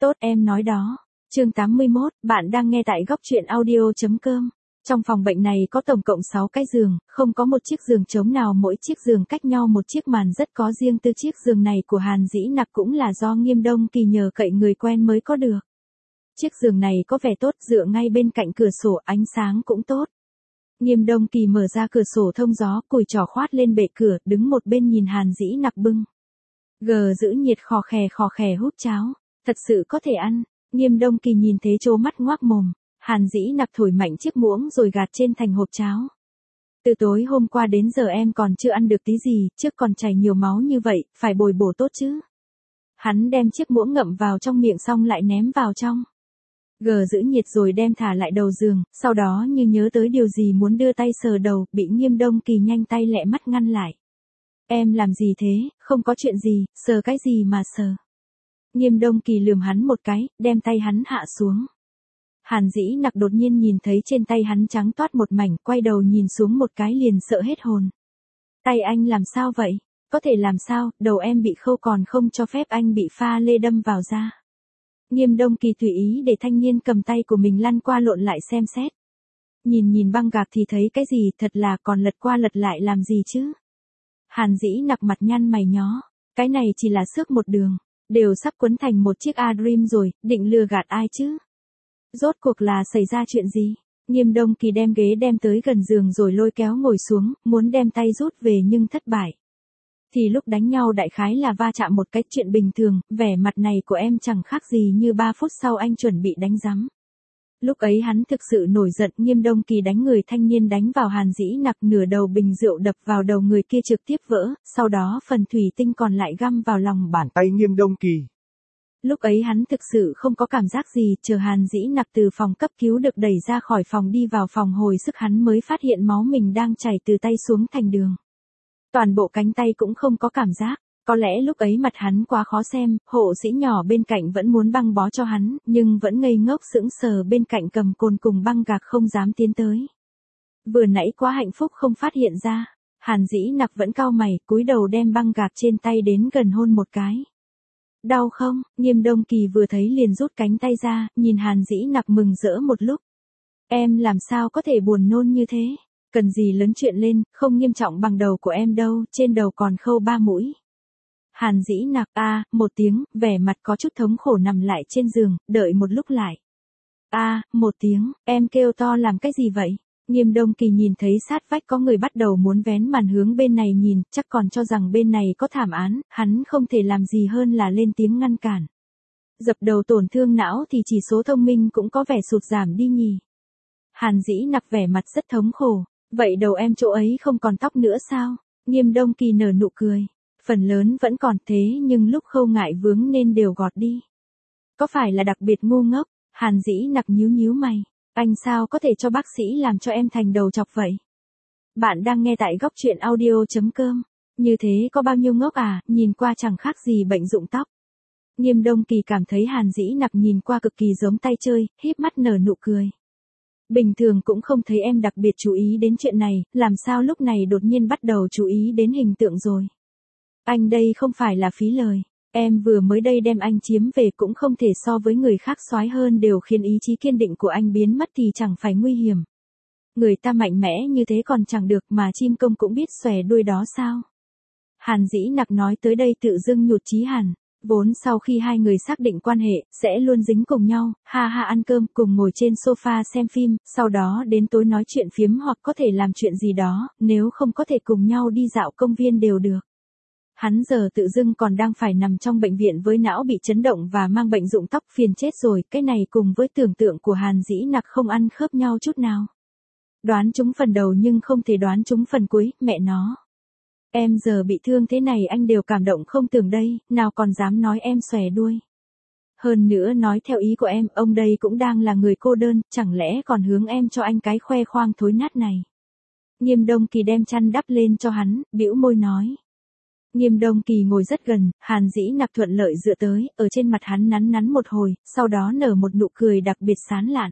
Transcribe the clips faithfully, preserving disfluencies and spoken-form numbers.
Tốt em nói đó. Chương tám mươi mốt, bạn đang nghe tại góc truyện audio.com. Trong phòng bệnh này có tổng cộng sáu cái giường, không có một chiếc giường trống nào, mỗi chiếc giường cách nhau một chiếc màn rất có riêng tư. Chiếc giường này của Hàn Dĩ Nặc cũng là do Nghiêm Đông Kỳ nhờ cậy người quen mới có được. Chiếc giường này có vẻ tốt, dựa ngay bên cạnh cửa sổ, ánh sáng cũng tốt. Nghiêm Đông Kỳ mở ra cửa sổ thông gió, cùi trỏ khoát lên bệ cửa, đứng một bên nhìn Hàn Dĩ Nặc bưng gờ giữ nhiệt khò khè khò khè hút cháo. Thật sự có thể ăn. Nghiêm Đông Kỳ nhìn thế trố mắt ngoác mồm. Hàn Dĩ Nặc thổi mạnh chiếc muỗng rồi gạt trên thành hộp cháo. Từ tối hôm qua đến giờ em còn chưa ăn được tí gì, trước còn chảy nhiều máu như vậy, phải bồi bổ tốt chứ. Hắn đem chiếc muỗng ngậm vào trong miệng xong lại ném vào trong gờ giữ nhiệt rồi đem thả lại đầu giường, sau đó như nhớ tới điều gì muốn đưa tay sờ đầu, bị Nghiêm Đông Kỳ nhanh tay lẹ mắt ngăn lại. Em làm gì thế, không có chuyện gì, sờ cái gì mà sờ. Nghiêm Đông Kỳ lườm hắn một cái, đem tay hắn hạ xuống. Hàn Dĩ Nặc đột nhiên nhìn thấy trên tay hắn trắng toát một mảnh, quay đầu nhìn xuống một cái liền sợ hết hồn. Tay anh làm sao vậy? Có thể làm sao, đầu em bị khâu còn không cho phép anh bị pha lê đâm vào da. Nghiêm Đông Kỳ tùy ý để thanh niên cầm tay của mình lăn qua lộn lại xem xét. Nhìn nhìn băng gạc thì thấy cái gì, thật là còn lật qua lật lại làm gì chứ? Hàn Dĩ Nặc mặt nhăn mày nhó, cái này chỉ là xước một đường, đều sắp quấn thành một chiếc A-Dream rồi, định lừa gạt ai chứ? Rốt cuộc là xảy ra chuyện gì? Nghiêm Đông Kỳ đem ghế đem tới gần giường rồi lôi kéo ngồi xuống, muốn đem tay rút về nhưng thất bại. Thì lúc đánh nhau đại khái là va chạm một cái chuyện bình thường, vẻ mặt này của em chẳng khác gì như ba phút sau anh chuẩn bị đánh rắm. Lúc ấy hắn thực sự nổi giận. Nghiêm Đông Kỳ đánh người thanh niên đánh vào Hàn Dĩ Nặc, nửa đầu bình rượu đập vào đầu người kia trực tiếp vỡ, sau đó phần thủy tinh còn lại găm vào lòng bàn tay Nghiêm Đông Kỳ. Lúc ấy hắn thực sự không có cảm giác gì, chờ Hàn Dĩ Nặc từ phòng cấp cứu được đẩy ra khỏi phòng đi vào phòng hồi sức hắn mới phát hiện máu mình đang chảy từ tay xuống thành đường. Toàn bộ cánh tay cũng không có cảm giác. Có lẽ lúc ấy mặt hắn quá khó xem, hộ sĩ nhỏ bên cạnh vẫn muốn băng bó cho hắn, nhưng vẫn ngây ngốc sững sờ bên cạnh cầm cồn cùng băng gạc không dám tiến tới. Vừa nãy quá hạnh phúc không phát hiện ra. Hàn Dĩ Nặc vẫn cau mày, cúi đầu đem băng gạc trên tay đến gần hôn một cái. Đau không? Nghiêm Đông Kỳ vừa thấy liền rút cánh tay ra, nhìn Hàn Dĩ Nặc mừng rỡ một lúc. Em làm sao có thể buồn nôn như thế? Cần gì lớn chuyện lên, không nghiêm trọng bằng đầu của em đâu, trên đầu còn khâu ba mũi. Hàn Dĩ Nặc a một tiếng, vẻ mặt có chút thống khổ nằm lại trên giường, đợi một lúc lại. A một tiếng, em kêu to làm cái gì vậy? Nghiêm Đông Kỳ nhìn thấy sát vách có người bắt đầu muốn vén màn hướng bên này nhìn, chắc còn cho rằng bên này có thảm án, hắn không thể làm gì hơn là lên tiếng ngăn cản. Dập đầu tổn thương não thì chỉ số thông minh cũng có vẻ sụt giảm đi nhỉ. Hàn Dĩ Nặc vẻ mặt rất thống khổ, vậy đầu em chỗ ấy không còn tóc nữa sao? Nghiêm Đông Kỳ nở nụ cười. Phần lớn vẫn còn thế nhưng lúc khâu ngại vướng nên đều gọt đi. Có phải là đặc biệt ngu ngốc? Hàn Dĩ Nặc nhíu nhíu mày. Anh sao có thể cho bác sĩ làm cho em thành đầu chọc vậy? Bạn đang nghe tại góc truyện audio.com. Như thế có bao nhiêu ngốc à, nhìn qua chẳng khác gì bệnh rụng tóc. Nghiêm Đông Kỳ cảm thấy Hàn Dĩ Nặc nhìn qua cực kỳ giống tay chơi, híp mắt nở nụ cười. Bình thường cũng không thấy em đặc biệt chú ý đến chuyện này, làm sao lúc này đột nhiên bắt đầu chú ý đến hình tượng rồi? Anh đây không phải là phí lời. Em vừa mới đây đem anh chiếm về cũng không thể so với người khác soái hơn, đều khiến ý chí kiên định của anh biến mất thì chẳng phải nguy hiểm. Người ta mạnh mẽ như thế còn chẳng được mà chim công cũng biết xòe đuôi đó sao? Hàn Dĩ Nặc nói tới đây tự dưng nhụt chí hẳn. Vốn sau khi hai người xác định quan hệ, sẽ luôn dính cùng nhau, ha ha ăn cơm, cùng ngồi trên sofa xem phim, sau đó đến tối nói chuyện phiếm hoặc có thể làm chuyện gì đó, nếu không có thể cùng nhau đi dạo công viên đều được. Hắn giờ tự dưng còn đang phải nằm trong bệnh viện với não bị chấn động và mang bệnh rụng tóc, phiền chết rồi, cái này cùng với tưởng tượng của Hàn Dĩ Nặc không ăn khớp nhau chút nào. Đoán trúng phần đầu nhưng không thể đoán trúng phần cuối, mẹ nó. Em giờ bị thương thế này anh đều cảm động không tưởng đây, nào còn dám nói em xòe đuôi. Hơn nữa nói theo ý của em, ông đây cũng đang là người cô đơn, chẳng lẽ còn hướng em cho anh cái khoe khoang thối nát này. Nghiêm Đông Kỳ đem chăn đắp lên cho hắn, bĩu môi nói. Nghiêm Đông Kỳ ngồi rất gần, Hàn Dĩ Nặc thuận lợi dựa tới, ở trên mặt hắn nắn nắn một hồi, sau đó nở một nụ cười đặc biệt sán lạn.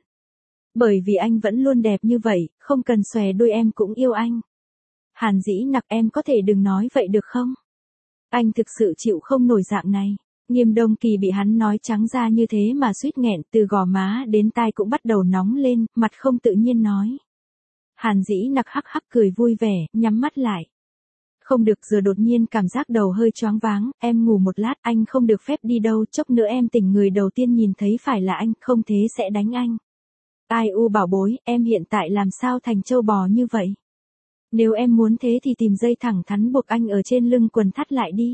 Bởi vì anh vẫn luôn đẹp như vậy, không cần xòe đuôi em cũng yêu anh. Hàn Dĩ Nặc em có thể đừng nói vậy được không? Anh thực sự chịu không nổi dạng này. Nghiêm Đông Kỳ bị hắn nói trắng ra như thế mà suýt nghẹn, từ gò má đến tai cũng bắt đầu nóng lên, mặt không tự nhiên nói. Hàn Dĩ Nặc hắc hắc cười vui vẻ, nhắm mắt lại. Không được, giờ đột nhiên cảm giác đầu hơi choáng váng, em ngủ một lát, anh không được phép đi đâu, chốc nữa em tỉnh người đầu tiên nhìn thấy phải là anh, không thế sẽ đánh anh. Ai u bảo bối, em hiện tại làm sao thành trâu bò như vậy? Nếu em muốn thế thì tìm dây thẳng thắn buộc anh ở trên lưng quần thắt lại đi.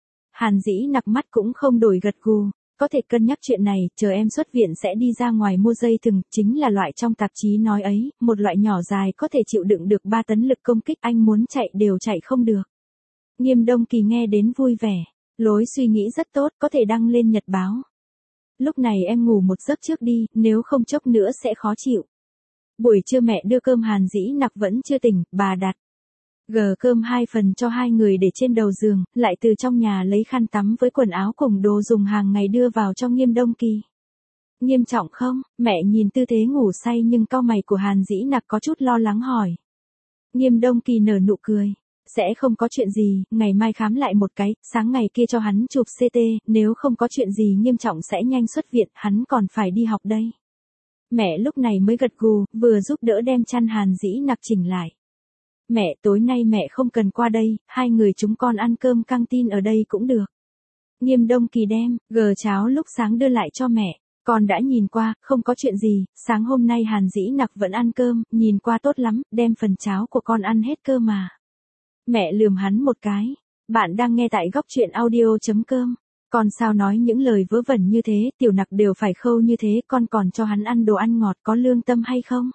Hàn Dĩ Nặc mắt cũng không đổi gật gù. Có thể cân nhắc chuyện này, chờ em xuất viện sẽ đi ra ngoài mua dây thừng, chính là loại trong tạp chí nói ấy, một loại nhỏ dài có thể chịu đựng được ba tấn lực công kích, anh muốn chạy đều chạy không được. Nghiêm Đông Kỳ nghe đến vui vẻ, lối suy nghĩ rất tốt, có thể đăng lên nhật báo. Lúc này em ngủ một giấc trước đi, nếu không chốc nữa sẽ khó chịu. Buổi trưa mẹ đưa cơm, Hàn Dĩ Nặc vẫn chưa tỉnh, bà đặt gờ cơm hai phần cho hai người để trên đầu giường, lại từ trong nhà lấy khăn tắm với quần áo cùng đồ dùng hàng ngày đưa vào cho Nghiêm Đông Kỳ. Nghiêm trọng không? Mẹ nhìn tư thế ngủ say nhưng cau mày của Hàn Dĩ Nặc có chút lo lắng hỏi. Nghiêm Đông Kỳ nở nụ cười. Sẽ không có chuyện gì, ngày mai khám lại một cái, sáng ngày kia cho hắn chụp xê tê, nếu không có chuyện gì nghiêm trọng sẽ nhanh xuất viện, hắn còn phải đi học đây. Mẹ lúc này mới gật gù, vừa giúp đỡ đem chăn Hàn Dĩ Nặc chỉnh lại. Mẹ, tối nay mẹ không cần qua đây, hai người chúng con ăn cơm căng tin ở đây cũng được. Nghiêm Đông Kỳ đem gờ cháo lúc sáng đưa lại cho mẹ. Con đã nhìn qua, không có chuyện gì, sáng hôm nay Hàn Dĩ Nặc vẫn ăn cơm, nhìn qua tốt lắm, đem phần cháo của con ăn hết cơ mà. Mẹ lườm hắn một cái. Bạn đang nghe tại góc truyện audio chấm com. Con sao nói những lời vớ vẩn như thế, Tiểu Nặc đều phải khâu như thế, con còn cho hắn ăn đồ ăn ngọt, có lương tâm hay không?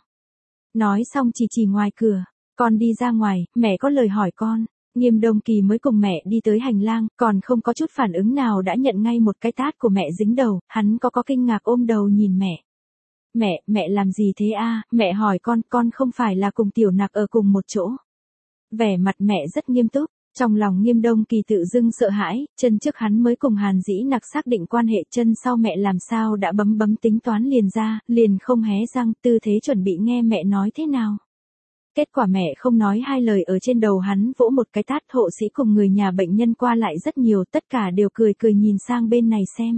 Nói xong chỉ chỉ ngoài cửa. Con đi ra ngoài, mẹ có lời hỏi con. Nghiêm Đông Kỳ mới cùng mẹ đi tới hành lang, còn không có chút phản ứng nào đã nhận ngay một cái tát của mẹ dính đầu, hắn có có kinh ngạc ôm đầu nhìn mẹ. Mẹ, mẹ làm gì thế a? Mẹ hỏi con, con không phải là cùng Tiểu Nặc ở cùng một chỗ. Vẻ mặt mẹ rất nghiêm túc, trong lòng Nghiêm Đông Kỳ tự dưng sợ hãi, chân trước hắn mới cùng Hàn Dĩ Nặc xác định quan hệ, chân sau mẹ làm sao đã bấm bấm tính toán liền ra, liền không hé răng, tư thế chuẩn bị nghe mẹ nói thế nào. Kết quả mẹ không nói hai lời, ở trên đầu hắn vỗ một cái tát. Hộ sĩ cùng người nhà bệnh nhân qua lại rất nhiều, tất cả đều cười cười nhìn sang bên này xem.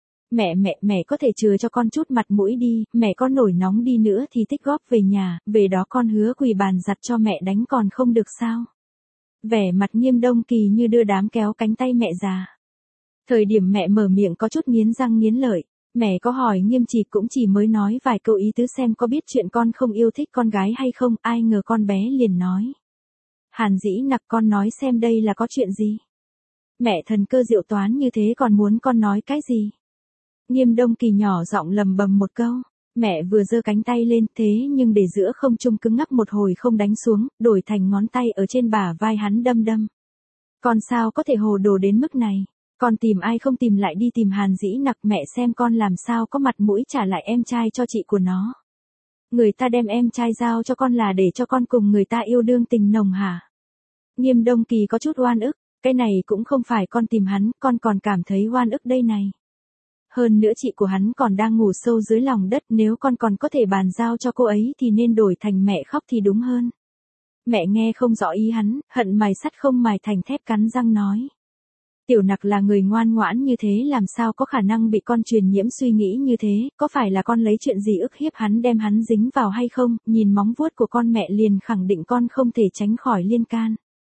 Mẹ mẹ mẹ có thể chừa cho con chút mặt mũi đi, mẹ có nổi nóng đi nữa thì tích góp về nhà, về đó con hứa quỳ bàn giặt cho mẹ đánh còn không được sao. Vẻ mặt Nghiêm Đông Kỳ như đưa đám kéo cánh tay mẹ già. Thời điểm mẹ mở miệng có chút nghiến răng nghiến lợi. Mẹ có hỏi Nghiêm Chỉ cũng chỉ mới nói vài câu ý tứ xem có biết chuyện con không yêu thích con gái hay không, ai ngờ con bé liền nói. Hàn Dĩ Nặc, con nói xem đây là có chuyện gì? Mẹ thần cơ diệu toán như thế còn muốn con nói cái gì? Nghiêm Đông Kỳ nhỏ giọng lầm bầm một câu. Mẹ vừa giơ cánh tay lên thế nhưng để giữa không trung cứng ngắc một hồi không đánh xuống, đổi thành ngón tay ở trên bả vai hắn đâm đâm. Con sao có thể hồ đồ đến mức này? Con tìm ai không tìm lại đi tìm Hàn Dĩ Nặc, mẹ xem con làm sao có mặt mũi trả lại em trai cho chị của nó. Người ta đem em trai giao cho con là để cho con cùng người ta yêu đương tình nồng hả? Nghiêm Đông Kỳ có chút oan ức, cái này cũng không phải con tìm hắn, con còn cảm thấy oan ức đây này. Hơn nữa chị của hắn còn đang ngủ sâu dưới lòng đất, nếu con còn có thể bàn giao cho cô ấy thì nên đổi thành mẹ khóc thì đúng hơn. Mẹ nghe không rõ ý hắn, hận mài sắt không mài thành thép, cắn răng nói. Tiểu Nặc là người ngoan ngoãn như thế làm sao có khả năng bị con truyền nhiễm suy nghĩ như thế, có phải là con lấy chuyện gì ức hiếp hắn đem hắn dính vào hay không, nhìn móng vuốt của con mẹ liền khẳng định con không thể tránh khỏi liên can.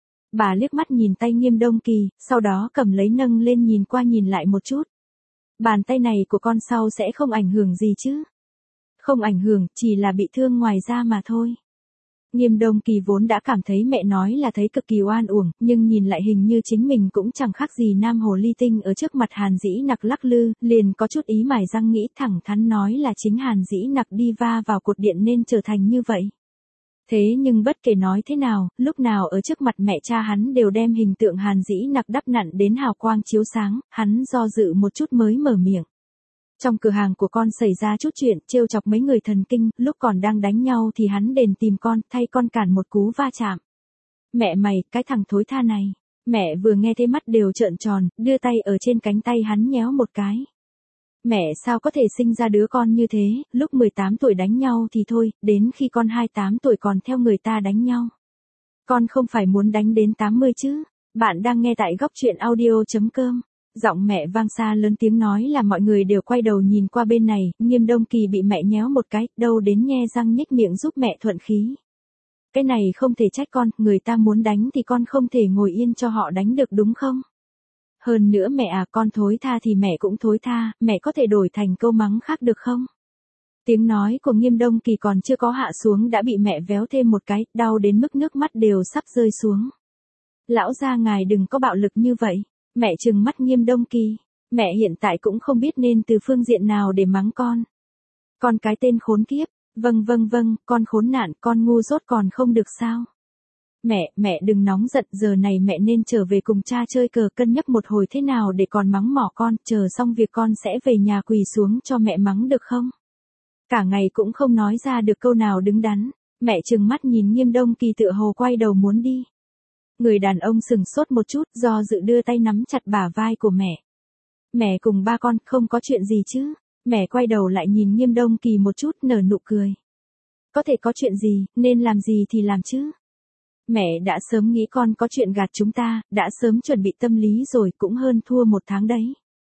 Bà liếc mắt nhìn tay Nghiêm Đông Kỳ, sau đó cầm lấy nâng lên nhìn qua nhìn lại một chút. Bàn tay này của con sau sẽ không ảnh hưởng gì chứ? Không ảnh hưởng, chỉ là bị thương ngoài da mà thôi. Nghiêm Đông Kỳ vốn đã cảm thấy mẹ nói là thấy cực kỳ oan uổng, nhưng nhìn lại hình như chính mình cũng chẳng khác gì nam hồ ly tinh ở trước mặt Hàn Dĩ Nặc lắc lư, liền có chút ý mài răng nghĩ thẳng thắn nói là chính Hàn Dĩ Nặc đi va vào cột điện nên trở thành như vậy. Thế nhưng bất kể nói thế nào, lúc nào ở trước mặt mẹ cha hắn đều đem hình tượng Hàn Dĩ Nặc đắp nặn đến hào quang chiếu sáng, hắn do dự một chút mới mở miệng. Trong cửa hàng của con xảy ra chút chuyện, trêu chọc mấy người thần kinh, lúc còn đang đánh nhau thì hắn đền tìm con, thay con cản một cú va chạm. Mẹ mày, cái thằng thối tha này. Mẹ vừa nghe thấy mắt đều trợn tròn, đưa tay ở trên cánh tay hắn nhéo một cái. Mẹ sao có thể sinh ra đứa con như thế, lúc mười tám tuổi đánh nhau thì thôi, đến khi con hai mươi tám tuổi còn theo người ta đánh nhau. Con không phải muốn đánh đến tám mươi chứ? Bạn đang nghe tại góc truyện audio chấm com. Giọng mẹ vang xa lớn tiếng nói là mọi người đều quay đầu nhìn qua bên này, Nghiêm Đông Kỳ bị mẹ nhéo một cái, đâu đến nhe răng nhếch miệng giúp mẹ thuận khí. Cái này không thể trách con, người ta muốn đánh thì con không thể ngồi yên cho họ đánh được đúng không? Hơn nữa mẹ à, con thối tha thì mẹ cũng thối tha, mẹ có thể đổi thành câu mắng khác được không? Tiếng nói của Nghiêm Đông Kỳ còn chưa có hạ xuống đã bị mẹ véo thêm một cái, đau đến mức nước mắt đều sắp rơi xuống. Lão gia ngài đừng có bạo lực như vậy. Mẹ trừng mắt Nghiêm Đông Kỳ. Mẹ hiện tại cũng không biết nên từ phương diện nào để mắng con. Con cái tên khốn kiếp. Vâng vâng vâng, con khốn nạn, con ngu dốt còn không được sao? Mẹ, mẹ đừng nóng giận, giờ này mẹ nên trở về cùng cha chơi cờ, cân nhắc một hồi thế nào để còn mắng mỏ con, chờ xong việc con sẽ về nhà quỳ xuống cho mẹ mắng được không? Cả ngày cũng không nói ra được câu nào đứng đắn. Mẹ trừng mắt nhìn Nghiêm Đông Kỳ tựa hồ quay đầu muốn đi. Người đàn ông sừng sốt một chút, do dự đưa tay nắm chặt bả vai của mẹ. Mẹ cùng ba con, không có chuyện gì chứ? Mẹ quay đầu lại nhìn Nghiêm Đông Kỳ một chút, nở nụ cười. Có thể có chuyện gì, nên làm gì thì làm chứ. Mẹ đã sớm nghĩ con có chuyện gạt chúng ta, đã sớm chuẩn bị tâm lý rồi, cũng hơn thua một tháng đấy.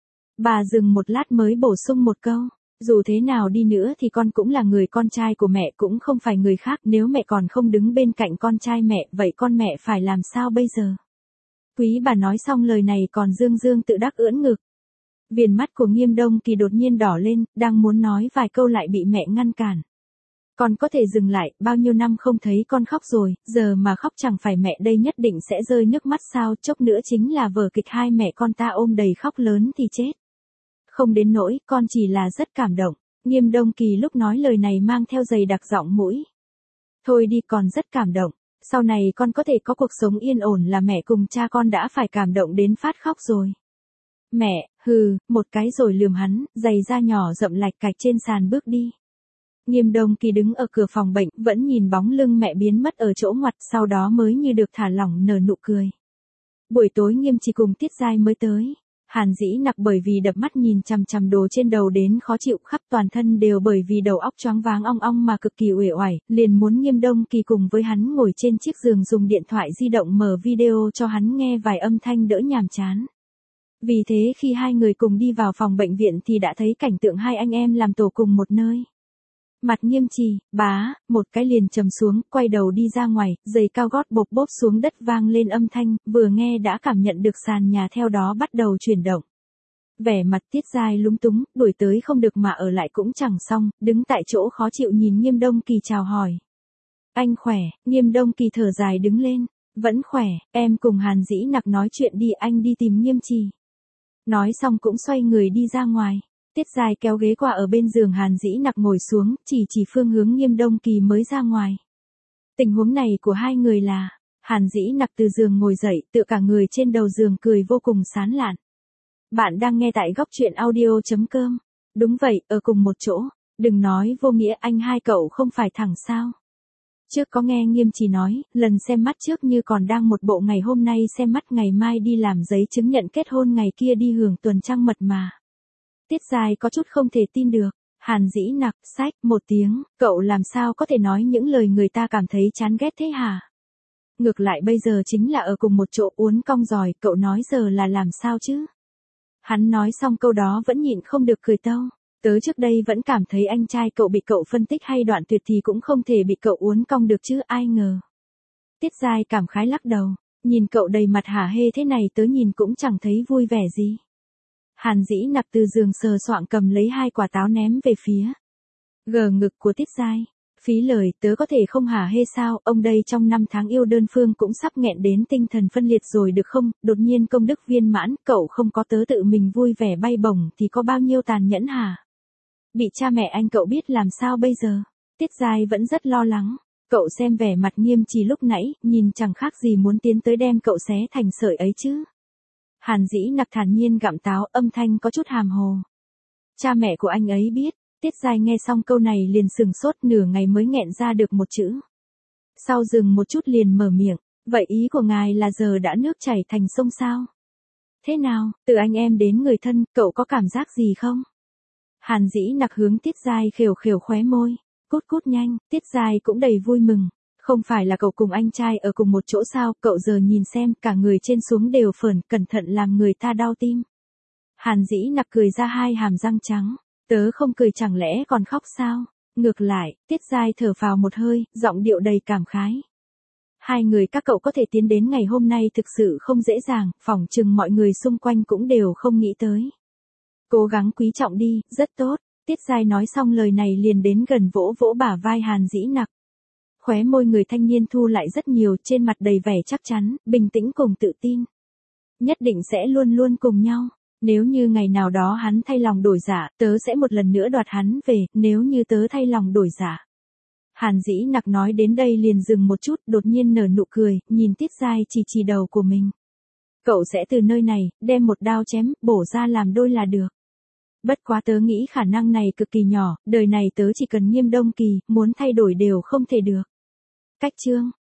Bà dừng một lát mới bổ sung một câu. Dù thế nào đi nữa thì con cũng là người con trai của mẹ, cũng không phải người khác, nếu mẹ còn không đứng bên cạnh con trai mẹ, vậy con mẹ phải làm sao bây giờ? Quý bà nói xong lời này còn dương dương tự đắc ưỡn ngực. Viền mắt của Nghiêm Đông Kỳ đột nhiên đỏ lên, đang muốn nói vài câu lại bị mẹ ngăn cản. Con có thể dừng lại, bao nhiêu năm không thấy con khóc rồi, giờ mà khóc chẳng phải mẹ đây nhất định sẽ rơi nước mắt sao, chốc nữa chính là vở kịch hai mẹ con ta ôm đầy khóc lớn thì chết. Không đến nỗi, con chỉ là rất cảm động. Nghiêm Đông Kỳ lúc nói lời này mang theo dày đặc giọng mũi. Thôi đi, con rất cảm động. Sau này con có thể có cuộc sống yên ổn là mẹ cùng cha con đã phải cảm động đến phát khóc rồi. Mẹ, hừ, một cái rồi lườm hắn, giày da nhỏ rậm lạch cạch trên sàn bước đi. Nghiêm Đông Kỳ đứng ở cửa phòng bệnh, vẫn nhìn bóng lưng mẹ biến mất ở chỗ ngoặt, sau đó mới như được thả lỏng nở nụ cười. Buổi tối Nghiêm Trì cùng Tiết Giai mới tới. Hàn Dĩ Nặc bởi vì đập mắt nhìn chằm chằm đồ trên đầu đến khó chịu, khắp toàn thân đều bởi vì đầu óc choáng váng ong ong mà cực kỳ uể oải, liền muốn Nghiêm Đông Kỳ cùng với hắn ngồi trên chiếc giường dùng điện thoại di động mở video cho hắn nghe vài âm thanh đỡ nhàm chán. Vì thế khi hai người cùng đi vào phòng bệnh viện thì đã thấy cảnh tượng hai anh em làm tổ cùng một nơi. Mặt Nghiêm Trì, bá, một cái liền trầm xuống, quay đầu đi ra ngoài, giày cao gót bộp bốp xuống đất vang lên âm thanh, vừa nghe đã cảm nhận được sàn nhà theo đó bắt đầu chuyển động. Vẻ mặt Tiết Giai lúng túng, đuổi tới không được mà ở lại cũng chẳng xong, đứng tại chỗ khó chịu nhìn Nghiêm Đông Kỳ chào hỏi. Anh khỏe, Nghiêm Đông Kỳ thở dài đứng lên, vẫn khỏe, em cùng Hàn Dĩ Nặc nói chuyện đi, anh đi tìm Nghiêm Trì. Nói xong cũng xoay người đi ra ngoài. Tiết Giai kéo ghế qua ở bên giường Hàn Dĩ Nặc ngồi xuống, chỉ chỉ phương hướng Nghiêm Đông Kỳ mới ra ngoài. Tình huống này của hai người là, Hàn Dĩ Nặc từ giường ngồi dậy, tựa cả người trên đầu giường cười vô cùng sán lạn. Bạn đang nghe tại góc truyện audio chấm com. Đúng vậy, ở cùng một chỗ. Đừng nói vô nghĩa, anh hai cậu không phải thẳng sao. Trước có nghe Nghiêm Trì nói, lần xem mắt trước như còn đang một bộ, ngày hôm nay xem mắt, ngày mai đi làm giấy chứng nhận kết hôn, ngày kia đi hưởng tuần trăng mật mà. Tiết Giai có chút không thể tin được. Hàn Dĩ Nặc, sách, một tiếng, cậu làm sao có thể nói những lời người ta cảm thấy chán ghét thế hả? Ngược lại bây giờ chính là ở cùng một chỗ uốn cong giỏi, cậu nói giờ là làm sao chứ? Hắn nói xong câu đó vẫn nhịn không được cười tâu. Tớ trước đây vẫn cảm thấy anh trai cậu bị cậu phân tích hay đoạn tuyệt thì cũng không thể bị cậu uốn cong được chứ, ai ngờ. Tiết Giai cảm khái lắc đầu, nhìn cậu đầy mặt hả hê thế này tớ nhìn cũng chẳng thấy vui vẻ gì. Hàn Dĩ Nặc từ giường sờ soạng cầm lấy hai quả táo ném về phía gờ ngực của Tiết Giai. Phí lời, tớ có thể không hả hê sao, ông đây trong năm tháng yêu đơn phương cũng sắp nghẹn đến tinh thần phân liệt rồi được không, đột nhiên công đức viên mãn, cậu không có tớ tự mình vui vẻ bay bổng thì có bao nhiêu tàn nhẫn hả? Bị cha mẹ anh cậu biết làm sao bây giờ? Tiết Giai vẫn rất lo lắng. Cậu xem vẻ mặt Nghiêm Trì lúc nãy, nhìn chẳng khác gì muốn tiến tới đem cậu xé thành sợi ấy chứ. Hàn Dĩ Nặc thản nhiên gặm táo, âm thanh có chút hàm hồ. Cha mẹ của anh ấy biết. Tiết Giai nghe xong câu này liền sừng sốt, nửa ngày mới nghẹn ra được một chữ. Sau dừng một chút liền mở miệng, vậy ý của ngài là giờ đã nước chảy thành sông sao? Thế nào, từ anh em đến người thân, cậu có cảm giác gì không? Hàn Dĩ Nặc hướng Tiết Giai khều khều khóe môi, cút cút nhanh, Tiết Giai cũng đầy vui mừng. Không phải là cậu cùng anh trai ở cùng một chỗ sao, cậu giờ nhìn xem, cả người trên xuống đều phởn, cẩn thận làm người ta đau tim. Hàn Dĩ Nặc cười ra hai hàm răng trắng. Tớ không cười chẳng lẽ còn khóc sao? Ngược lại, Tiết Giai thở phào một hơi, giọng điệu đầy cảm khái. Hai người các cậu có thể tiến đến ngày hôm nay thực sự không dễ dàng, phỏng chừng mọi người xung quanh cũng đều không nghĩ tới. Cố gắng quý trọng đi, rất tốt. Tiết Giai nói xong lời này liền đến gần vỗ vỗ bả vai Hàn Dĩ Nặc. Khóe môi người thanh niên thu lại rất nhiều, trên mặt đầy vẻ chắc chắn, bình tĩnh cùng tự tin. Nhất định sẽ luôn luôn cùng nhau. Nếu như ngày nào đó hắn thay lòng đổi dạ, tớ sẽ một lần nữa đoạt hắn về, nếu như tớ thay lòng đổi dạ. Hàn Dĩ Nặc nói đến đây liền dừng một chút, đột nhiên nở nụ cười, nhìn Tiết Giai chỉ chỉ đầu của mình. Cậu sẽ từ nơi này, đem một đao chém, bổ ra làm đôi là được. Bất quá tớ nghĩ khả năng này cực kỳ nhỏ, đời này tớ chỉ cần Nghiêm Đông Kỳ, muốn thay đổi đều không thể được. Cách chương